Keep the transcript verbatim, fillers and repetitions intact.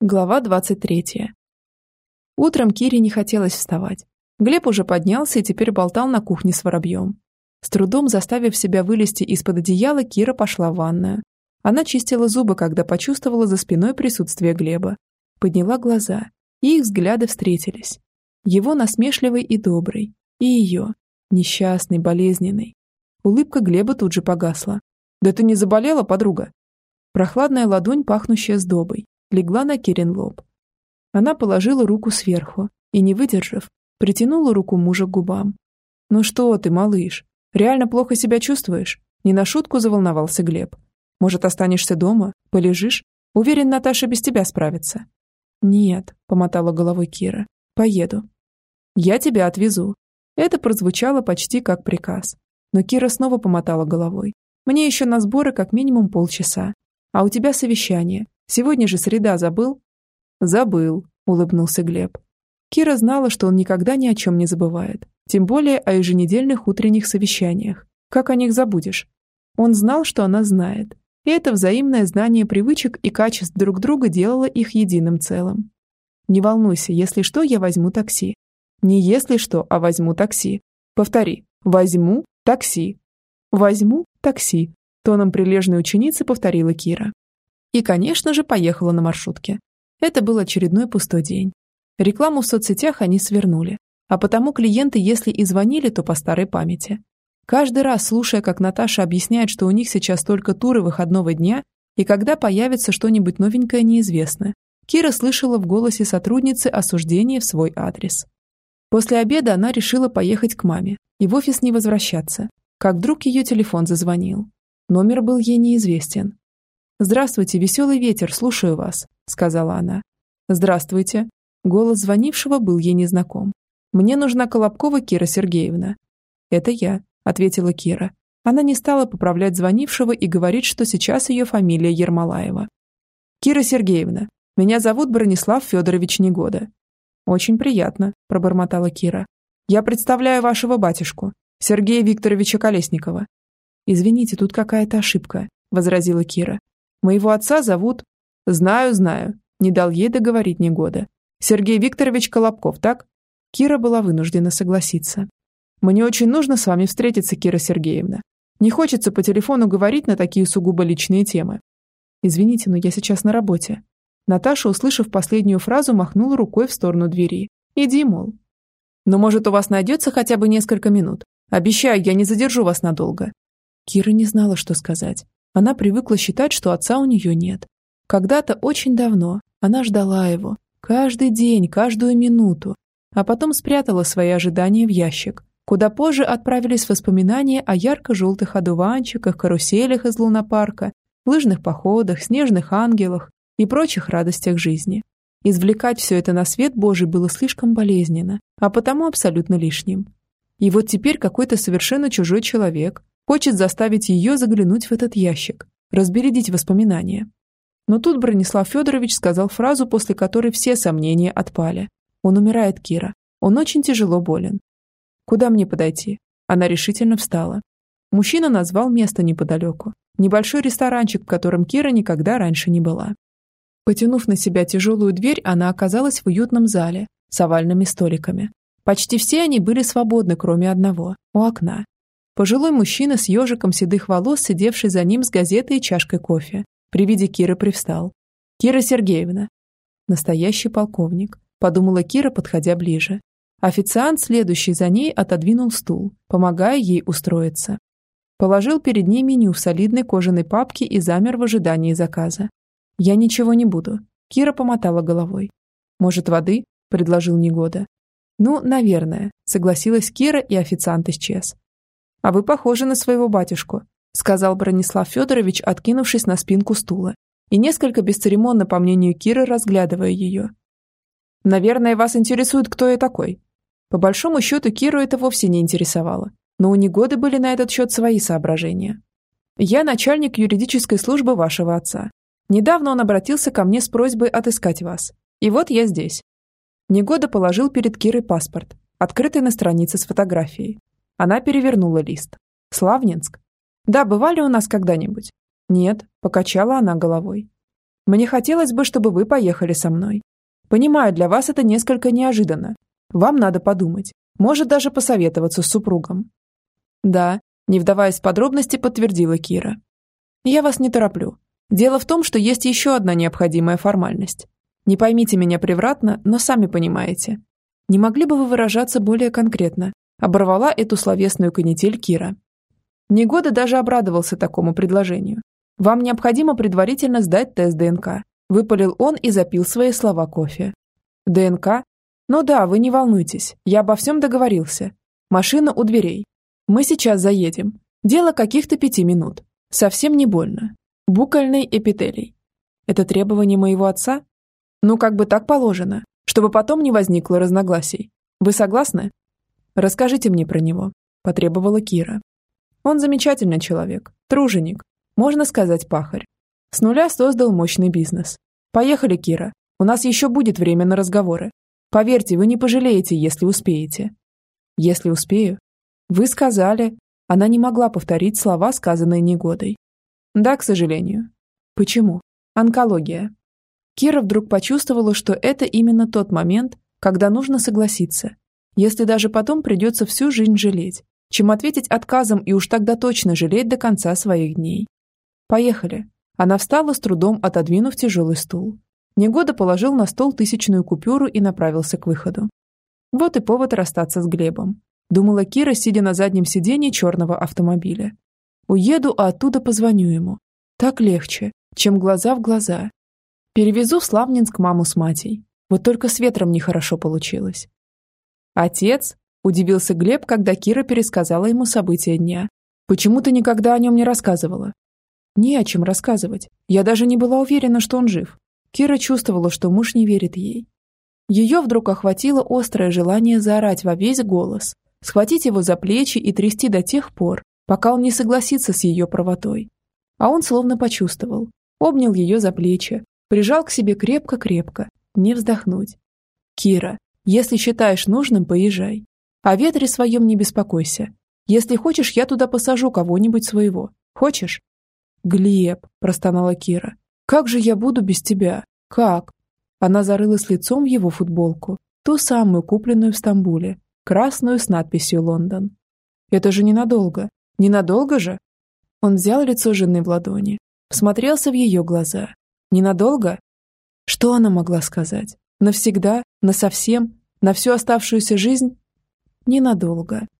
Глава двадцать третья. Утром Кире не хотелось вставать. Глеб уже поднялся и теперь болтал на кухне с воробьем. С трудом заставив себя вылезти из-под одеяла, Кира пошла в ванную. Она чистила зубы, когда почувствовала за спиной присутствие Глеба. Подняла глаза, и их взгляды встретились. Его насмешливый и добрый, и ее, несчастный, болезненный. Улыбка Глеба тут же погасла. «Да ты не заболела, подруга?» Прохладная ладонь, пахнущая сдобой, легла на Кирин лоб. Она положила руку сверху и, не выдержав, притянула руку мужа к губам. «Ну что ты, малыш, реально плохо себя чувствуешь?» Не на шутку заволновался Глеб. «Может, останешься дома? Полежишь? Уверен, Наташа без тебя справится». «Нет», — помотала головой Кира, — «поеду». «Я тебя отвезу». Это прозвучало почти как приказ. Но Кира снова помотала головой. «Мне еще на сборы как минимум полчаса. А у тебя совещание. Сегодня же среда, забыл?» «Забыл», — улыбнулся Глеб. Кира знала, что он никогда ни о чем не забывает, тем более о еженедельных утренних совещаниях. Как о них забудешь? Он знал, что она знает, и это взаимное знание привычек и качеств друг друга делало их единым целым. «Не волнуйся, если что, я возьму такси». «Не если что, а возьму такси». «Повтори. Возьму такси». «Возьму такси», — тоном прилежной ученицы повторила Кира. И, конечно же, поехала на маршрутке. Это был очередной пустой день. Рекламу в соцсетях они свернули, а потому клиенты, если и звонили, то по старой памяти. Каждый раз, слушая, как Наташа объясняет, что у них сейчас только туры выходного дня, и когда появится что-нибудь новенькое, неизвестно, Кира слышала в голосе сотрудницы осуждение в свой адрес. После обеда она решила поехать к маме и в офис не возвращаться, как вдруг ее телефон зазвонил. Номер был ей неизвестен. «Здравствуйте, веселый ветер, слушаю вас», — сказала она. «Здравствуйте». Голос звонившего был ей незнаком. «Мне нужна Колобкова Кира Сергеевна». «Это я», — ответила Кира. Она не стала поправлять звонившего и говорить, что сейчас ее фамилия Ермолаева. «Кира Сергеевна, меня зовут Бронислав Федорович Негода». «Очень приятно», — пробормотала Кира. «Я представляю вашего батюшку, Сергея Викторовича Колесникова». «Извините, тут какая-то ошибка», — возразила Кира. «Моего отца зовут...» «Знаю, знаю», — не дал ей договорить Негода. «Сергей Викторович Колобков, так?» Кира была вынуждена согласиться. «Мне очень нужно с вами встретиться, Кира Сергеевна. Не хочется по телефону говорить на такие сугубо личные темы». «Извините, но я сейчас на работе». Наташа, услышав последнюю фразу, махнула рукой в сторону двери. «Иди, мол». «Но, может, у вас найдется хотя бы несколько минут? Обещаю, я не задержу вас надолго». Кира не знала, что сказать. Она привыкла считать, что отца у нее нет. Когда-то очень давно она ждала его. Каждый день, каждую минуту. А потом спрятала свои ожидания в ящик, куда позже отправились воспоминания о ярко-желтых одуванчиках, каруселях из лунопарка, лыжных походах, снежных ангелах и прочих радостях жизни. Извлекать все это на свет Божий было слишком болезненно, а потому абсолютно лишним. И вот теперь какой-то совершенно чужой человек хочет заставить ее заглянуть в этот ящик, разбередить воспоминания. Но тут Бронислав Федорович сказал фразу, после которой все сомнения отпали. «Он умирает, Кира. Он очень тяжело болен». «Куда мне подойти?» Она решительно встала. Мужчина назвал место неподалеку. Небольшой ресторанчик, в котором Кира никогда раньше не была. Потянув на себя тяжелую дверь, она оказалась в уютном зале с овальными столиками. Почти все они были свободны, кроме одного, у окна. Пожилой мужчина с ежиком седых волос, сидевший за ним с газетой и чашкой кофе, при виде Киры привстал. «Кира Сергеевна». «Настоящий полковник», — подумала Кира, подходя ближе. Официант, следующий за ней, отодвинул стул, помогая ей устроиться. Положил перед ней меню в солидной кожаной папке и замер в ожидании заказа. «Я ничего не буду», — Кира помотала головой. «Может, воды?» — предложил Негода. «Ну, наверное», — согласилась Кира, и официант исчез. «А вы похожи на своего батюшку», — сказал Бронислав Федорович, откинувшись на спинку стула, и несколько бесцеремонно, по мнению Киры, разглядывая ее. «Наверное, вас интересует, кто я такой». По большому счету, Киру это вовсе не интересовало, но у Негоды были на этот счет свои соображения. «Я начальник юридической службы вашего отца. Недавно он обратился ко мне с просьбой отыскать вас. И вот я здесь». Негода положил перед Кирой паспорт, открытый на странице с фотографией. Она перевернула лист. «Славнинск? Да, бывали у нас когда-нибудь?» «Нет», — покачала она головой. Мне хотелось бы, чтобы вы поехали со мной. Понимаю, для вас это несколько неожиданно. Вам надо подумать. Может, даже посоветоваться с супругом». «Да», не вдаваясь в подробности, подтвердила Кира. «Я вас не тороплю. Дело в том, что есть еще одна необходимая формальность. Не поймите меня превратно, но сами понимаете. Не могли бы вы выражаться более конкретно?» Оборвала эту словесную канитель Кира. Негода даже обрадовался такому предложению. «Вам необходимо предварительно сдать тест ДНК», выпалил он и запил свои слова кофе. «ДНК? Ну да, вы не волнуйтесь, я обо всем договорился. Машина у дверей. Мы сейчас заедем. Дело каких-то пяти минут. Совсем не больно. Букальный эпителий. Это требование моего отца? Ну, как бы так положено, чтобы потом не возникло разногласий. Вы согласны? Расскажите мне про него», потребовала Кира. «Он замечательный человек, труженик, можно сказать, пахарь. С нуля создал мощный бизнес. Поехали, Кира, у нас еще будет время на разговоры. Поверьте, вы не пожалеете, если успеете». «Если успею?» «Вы сказали...» Она не могла повторить слова, сказанные Негодой. «Да, к сожалению». «Почему?» «Онкология». Кира вдруг почувствовала, что это именно тот момент, когда нужно согласиться, если даже потом придется всю жизнь жалеть, чем ответить отказом и уж тогда точно жалеть до конца своих дней. «Поехали». Она встала с трудом, отодвинув тяжелый стул. Негода положил на стол тысячную купюру и направился к выходу. Вот и повод расстаться с Глебом, думала Кира, сидя на заднем сиденье черного автомобиля. Уеду, а оттуда позвоню ему. Так легче, чем глаза в глаза. Перевезу в Славнинск маму с Матей. Вот только с ветром нехорошо получилось. «Отец?» – удивился Глеб, когда Кира пересказала ему события дня. «Почему ты никогда о нем не рассказывала?» «Не о чем рассказывать. Я даже не была уверена, что он жив». Кира чувствовала, что муж не верит ей. Ее вдруг охватило острое желание заорать во весь голос, схватить его за плечи и трясти до тех пор, пока он не согласится с ее правотой. А он словно почувствовал, обнял ее за плечи, прижал к себе крепко-крепко, не вздохнуть. «Кира, если считаешь нужным, поезжай. О ветре своем не беспокойся. Если хочешь, я туда посажу кого-нибудь своего. Хочешь?» «Глеб», – простонала Кира, – «как же я буду без тебя? Как?» Она зарылась лицом в его футболку, ту самую, купленную в Стамбуле, красную с надписью «Лондон». «Это же ненадолго. Ненадолго же?» Он взял лицо жены в ладони, всмотрелся в ее глаза. «Ненадолго?» Что она могла сказать? Навсегда? Насовсем? На всю оставшуюся жизнь? Ненадолго.